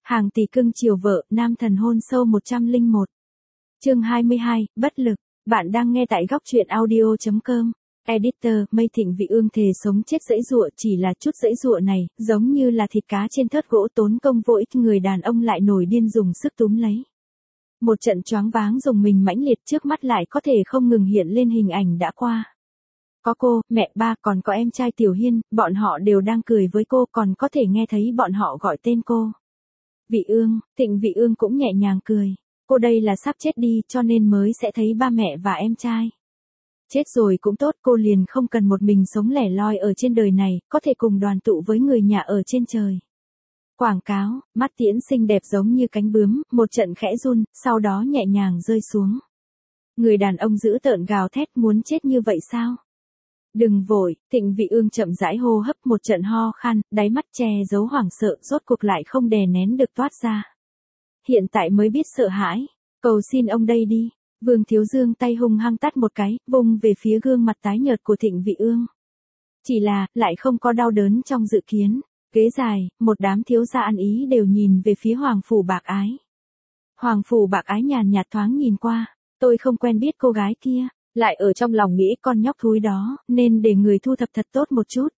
Hàng tỷ cưng chiều vợ, nam thần hôn sâu 101. Chương 22, bất lực. Bạn đang nghe tại góc truyện audio.com. Editor, Mây Thịnh Vị Ương thề sống chết giãy giụa, chỉ là chút giãy giụa này, giống như là thịt cá trên thớt gỗ tốn công vô ích, người đàn ông lại nổi điên dùng sức túm lấy. Một trận choáng váng dùng mình mãnh liệt, trước mắt lại có thể không ngừng hiện lên hình ảnh đã qua. Có cô, mẹ, ba, còn có em trai Tiểu Hiên, bọn họ đều đang cười với cô, còn có thể nghe thấy bọn họ gọi tên cô. Vị Ương, Thịnh Vị Ương cũng nhẹ nhàng cười. Cô đây là sắp chết đi, cho nên mới sẽ thấy ba mẹ và em trai. Chết rồi cũng tốt, cô liền không cần một mình sống lẻ loi ở trên đời này, có thể cùng đoàn tụ với người nhà ở trên trời. Quảng cáo, mắt Tiễn xinh đẹp giống như cánh bướm, một trận khẽ run, sau đó nhẹ nhàng rơi xuống. Người đàn ông dữ tợn gào thét, muốn chết như vậy sao? Đừng vội, Thịnh Vị Ương chậm rãi hô hấp, một trận ho khan, đáy mắt che giấu hoảng sợ, rốt cuộc lại không đè nén được toát ra. Hiện tại mới biết sợ hãi, cầu xin ông đây đi. Vương Thiếu Dương tay hung hăng tát một cái, vung về phía gương mặt tái nhợt của Thịnh Vị Ương. Chỉ là, lại không có đau đớn trong dự kiến. Ghế dài, một đám thiếu gia ăn ý đều nhìn về phía Hoàng Phủ Bạc Ái. Hoàng Phủ Bạc Ái nhàn nhạt thoáng nhìn qua, tôi không quen biết cô gái kia, lại ở trong lòng nghĩ con nhóc thúi đó, nên để người thu thập thật tốt một chút.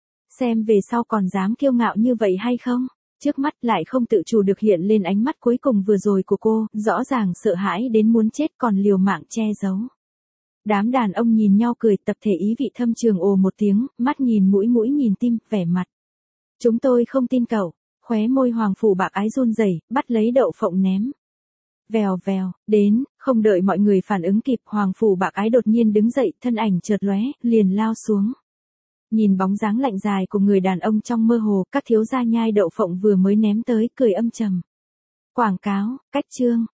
Xem về sau còn dám kiêu ngạo như vậy hay không? Trước mắt lại không tự chủ được hiện lên ánh mắt cuối cùng vừa rồi của cô, rõ ràng sợ hãi đến muốn chết còn liều mạng che giấu. Đám đàn ông nhìn nhau cười, tập thể ý vị thâm trường ồ một tiếng, mắt nhìn mũi mũi nhìn tim, vẻ mặt. Chúng tôi không tin cậu, khóe môi Hoàng Phủ Bạc Ái run rẩy, bắt lấy đậu phộng ném. Vèo vèo, đến, không đợi mọi người phản ứng kịp, Hoàng Phủ Bạc Ái đột nhiên đứng dậy, thân ảnh chợt lóe, liền lao xuống. Nhìn bóng dáng lạnh dài của người đàn ông trong mơ hồ, các thiếu gia nhai đậu phộng vừa mới ném tới, cười âm trầm. Quảng cáo, cách chương,